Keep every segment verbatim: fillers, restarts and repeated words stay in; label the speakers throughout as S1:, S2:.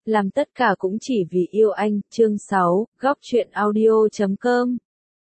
S1: Làm tất cả cũng chỉ vì yêu anh, chương sáu, góc truyện audio chấm com.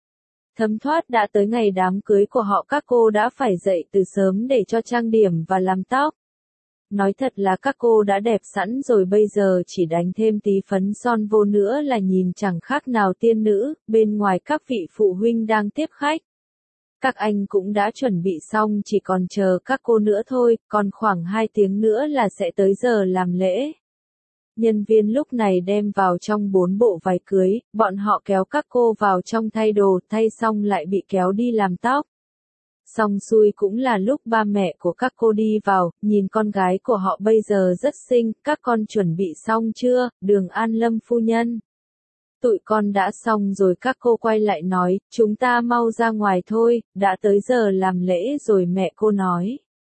S1: Thấm thoát đã tới ngày đám cưới của họ, các cô đã phải dậy từ sớm để cho trang điểm và làm tóc. Nói thật là các cô đã đẹp sẵn rồi, bây giờ chỉ đánh thêm tí phấn son vô nữa là nhìn chẳng khác nào tiên nữ. Bên ngoài các vị phụ huynh đang tiếp khách. Các anh cũng đã chuẩn bị xong, chỉ còn chờ các cô nữa thôi, còn khoảng hai tiếng nữa là sẽ tới giờ làm lễ. Nhân viên lúc này đem vào trong bốn bộ váy cưới, bọn họ kéo các cô vào trong thay đồ, thay xong lại bị kéo đi làm tóc. Xong xuôi cũng là lúc ba mẹ của các cô đi vào, nhìn con gái của họ bây giờ rất xinh, các con chuẩn bị xong chưa, Đường An Lâm phu nhân. Tụi con đã xong rồi, các cô quay lại nói, chúng ta mau ra ngoài thôi, đã tới giờ làm lễ rồi, mẹ cô nói.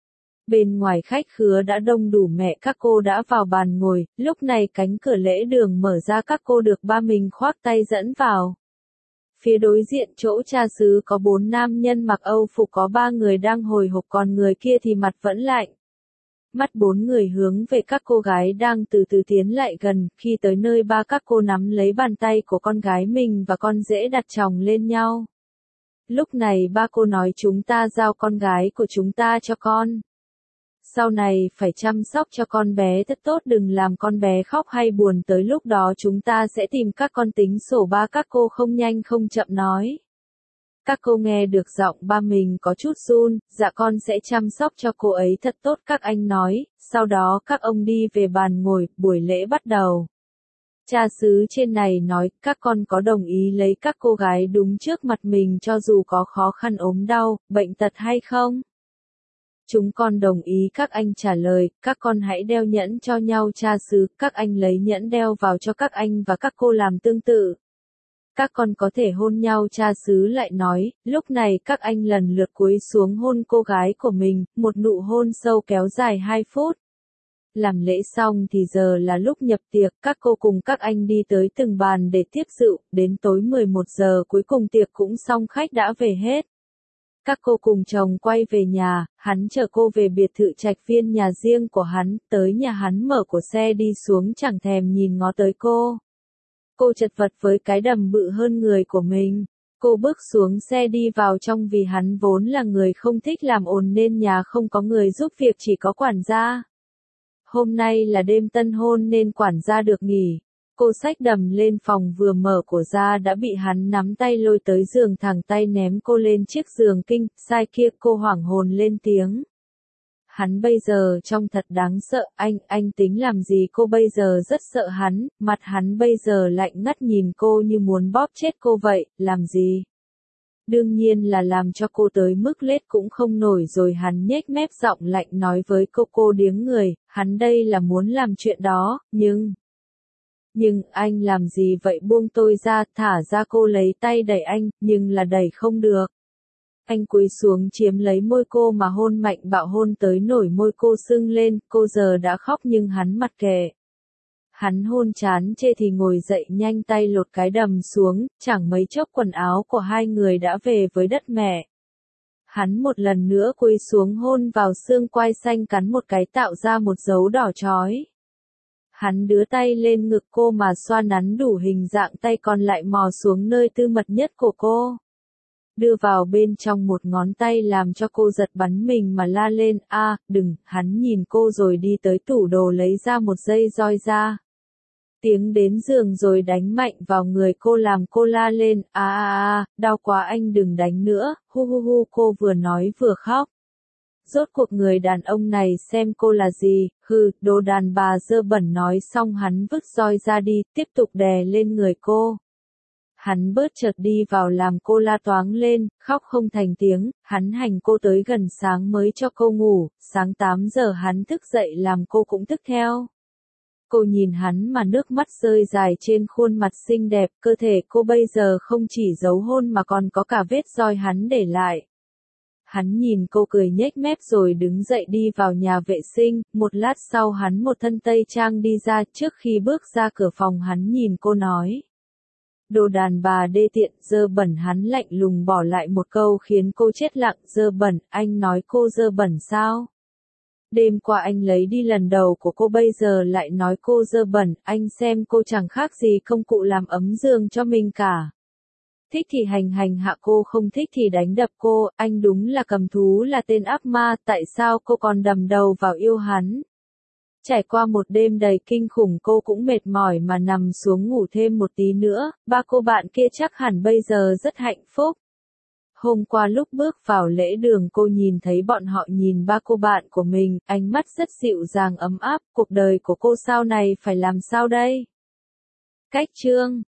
S1: Bên ngoài khách khứa đã đông đủ, mẹ các cô đã vào bàn ngồi, lúc này cánh cửa lễ đường mở ra, các cô được ba mình khoác tay dẫn vào. Phía đối diện chỗ cha xứ có bốn nam nhân mặc Âu phục, có ba người đang hồi hộp, còn người kia thì mặt vẫn lạnh. Mắt bốn người hướng về các cô gái đang từ từ tiến lại gần, khi tới nơi ba các cô nắm lấy bàn tay của con gái mình và con rể đặt chồng lên nhau. Lúc này ba cô nói, chúng ta giao con gái của chúng ta cho con. Sau này phải chăm sóc cho con bé thật tốt, đừng làm con bé khóc hay buồn, tới lúc đó chúng ta sẽ tìm các con tính sổ. Ba các cô không nhanh không chậm nói. Các cô nghe được giọng ba mình có chút run, dạ con sẽ chăm sóc cho cô ấy thật tốt, các anh nói. Sau đó các ông đi về bàn ngồi, buổi lễ bắt đầu. Cha xứ trên này nói, các con có đồng ý lấy các cô gái đúng trước mặt mình cho dù có khó khăn, ốm đau, bệnh tật hay không? Chúng con đồng ý, các anh trả lời, các con hãy đeo nhẫn cho nhau. Cha xứ, các anh lấy nhẫn đeo vào cho các anh và các cô làm tương tự. Các con có thể hôn nhau. Cha xứ lại nói, lúc này các anh lần lượt cúi xuống hôn cô gái của mình, một nụ hôn sâu kéo dài hai phút. Làm lễ xong thì giờ là lúc nhập tiệc, các cô cùng các anh đi tới từng bàn để tiếp dự, đến tối mười một giờ cuối cùng tiệc cũng xong, khách đã về hết. Các cô cùng chồng quay về nhà, hắn chở cô về biệt thự Trạch Viên, nhà riêng của hắn, tới nhà hắn mở của xe đi xuống chẳng thèm nhìn ngó tới cô. Cô chật vật với cái đầm bự hơn người của mình. Cô bước xuống xe đi vào trong, vì hắn vốn là người không thích làm ồn nên nhà không có người giúp việc, chỉ có quản gia. Hôm nay là đêm tân hôn nên quản gia được nghỉ. Cô xách đầm lên phòng, vừa mở của ra đã bị hắn nắm tay lôi tới giường, thẳng tay ném cô lên chiếc giường kinh sai kia. Cô hoảng hồn lên tiếng. Hắn bây giờ trông thật đáng sợ, anh, anh tính làm gì? Cô bây giờ rất sợ hắn, mặt hắn bây giờ lạnh ngắt nhìn cô như muốn bóp chết cô vậy, làm gì? Đương nhiên là làm cho cô tới mức lết cũng không nổi rồi. Hắn nhếch mép giọng lạnh nói với cô, cô điếng người, hắn đây là muốn làm chuyện đó, nhưng... Nhưng anh làm gì vậy? Buông tôi ra, thả ra. Cô lấy tay đẩy anh, nhưng là đẩy không được. Anh cúi xuống chiếm lấy môi cô mà hôn mạnh bạo, hôn tới nổi môi cô sưng lên, cô giờ đã khóc nhưng hắn mặc kệ. Hắn hôn chán chê thì ngồi dậy nhanh tay lột cái đầm xuống, chẳng mấy chốc quần áo của hai người đã về với đất mẹ. Hắn một lần nữa cúi xuống hôn vào xương quai xanh, cắn một cái tạo ra một dấu đỏ chói. Hắn đưa tay lên ngực cô mà xoa nắn đủ hình dạng, tay còn lại mò xuống nơi tư mật nhất của cô. Đưa vào bên trong một ngón tay làm cho cô giật bắn mình mà la lên, a đừng. Hắn nhìn cô rồi đi tới tủ đồ lấy ra một dây roi ra. Tiếng đến giường rồi đánh mạnh vào người cô làm cô la lên, a a a, đau quá, anh đừng đánh nữa, hu hu hu. Cô vừa nói vừa khóc. Rốt cuộc người đàn ông này xem cô là gì, hừ, đồ đàn bà dơ bẩn. Nói xong hắn vứt roi ra đi, tiếp tục đè lên người cô. Hắn bớt chợt đi vào làm cô la toáng lên, khóc không thành tiếng. Hắn hành cô tới gần sáng mới cho cô ngủ, sáng tám giờ hắn thức dậy làm cô cũng thức theo. Cô nhìn hắn mà nước mắt rơi dài trên khuôn mặt xinh đẹp, cơ thể cô bây giờ không chỉ dấu hôn mà còn có cả vết roi hắn để lại. Hắn nhìn cô cười nhếch mép rồi đứng dậy đi vào nhà vệ sinh, một lát sau hắn một thân tây trang đi ra. Trước khi bước ra cửa phòng hắn nhìn cô nói. Đồ đàn bà đê tiện, dơ bẩn. Hắn lạnh lùng bỏ lại một câu khiến cô chết lặng, dơ bẩn, anh nói cô dơ bẩn sao? Đêm qua anh lấy đi lần đầu của cô bây giờ lại nói cô dơ bẩn, anh xem cô chẳng khác gì công cụ làm ấm giường cho mình cả. Thích thì hành hành hạ cô, không thích thì đánh đập cô, anh đúng là cầm thú, là tên ác ma, tại sao cô còn đầm đầu vào yêu hắn? Trải qua một đêm đầy kinh khủng cô cũng mệt mỏi mà nằm xuống ngủ thêm một tí nữa, ba cô bạn kia chắc hẳn bây giờ rất hạnh phúc. Hôm qua lúc bước vào lễ đường cô nhìn thấy bọn họ nhìn ba cô bạn của mình, ánh mắt rất dịu dàng ấm áp, cuộc đời của cô sau này phải làm sao đây? Cách chương